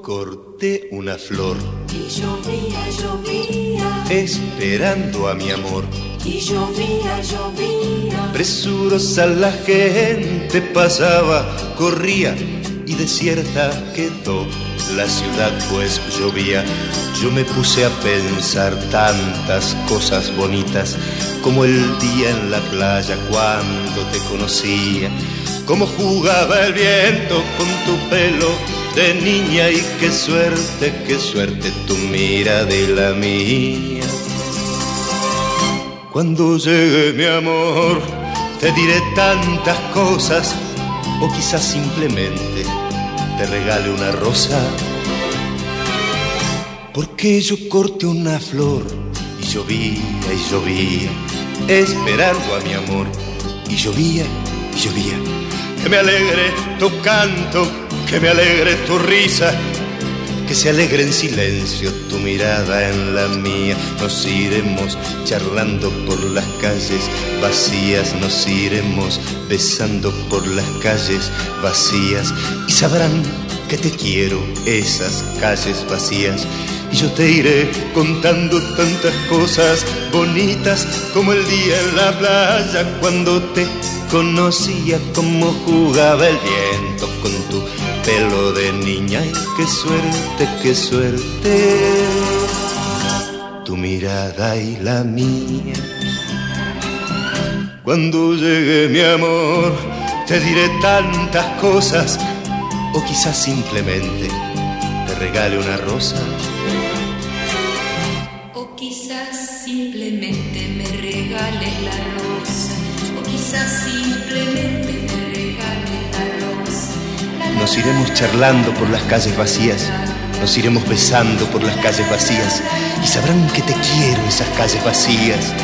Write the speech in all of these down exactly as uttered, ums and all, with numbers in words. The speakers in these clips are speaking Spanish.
corté una flor y llovía, llovía, esperando a mi amor. Y llovía, llovía, Presurosa la gente pasaba, corría y desierta quedó la ciudad pues llovía. Yo me puse a pensar tantas cosas bonitas, como el día en la playa cuando te conocía, cómo jugaba el viento con tu pelo de niña y qué suerte, qué suerte tu mirada y la mía. Cuando llegue mi amor te diré tantas cosas, o quizás simplemente te regale una rosa, porque yo corté una flor y llovía y llovía, esperando a mi amor, y llovía y llovía. Que me alegre tu canto, que me alegre tu risa, que se alegre en silencio tu mirada en la mía. Nos iremos charlando por las calles vacías, nos iremos besando por las calles vacías, y sabrán que te quiero esas calles vacías. Y yo te iré contando tantas cosas bonitas, como el día en la playa cuando te conocía, cómo jugaba el viento con tu pelo de niña. Y qué suerte, qué suerte, tu mirada y la mía. Cuando llegue mi amor te diré tantas cosas, o quizás simplemente te regale una rosa, o quizás simplemente me regales la rosa, o quizás simplemente me regales la rosa. La, la, nos iremos charlando por las calles vacías, nos iremos besando por las calles vacías, y sabrán que te quiero esas calles vacías.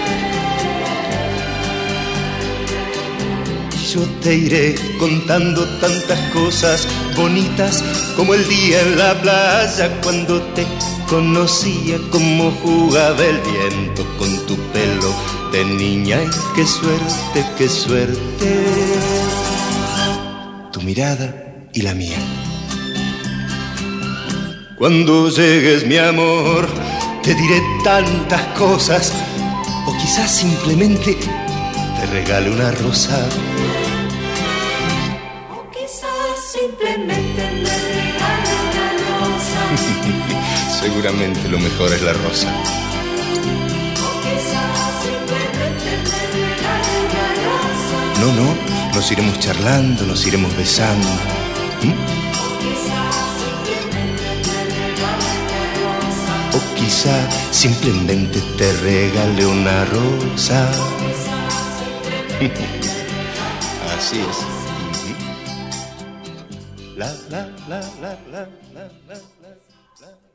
Yo te iré contando tantas cosas bonitas, como el día en la playa cuando te conocía, cómo jugaba el viento con tu pelo de niña. Y qué suerte, qué suerte, tu mirada y la mía. Cuando llegues mi amor te diré tantas cosas, o quizás simplemente te regale una rosa, o quizás simplemente me regale una rosa. Seguramente lo mejor es la rosa. O quizás simplemente me regale una rosa. No, no, nos iremos charlando, nos iremos besando. ¿Mm? O quizás simplemente me regale una rosa. O quizá simplemente te regale una rosa. Así es. La, la, la, la, la, la, la, la.